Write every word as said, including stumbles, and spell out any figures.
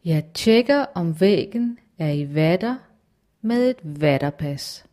Jeg tjekker om væggen er i vater med et vatterpas.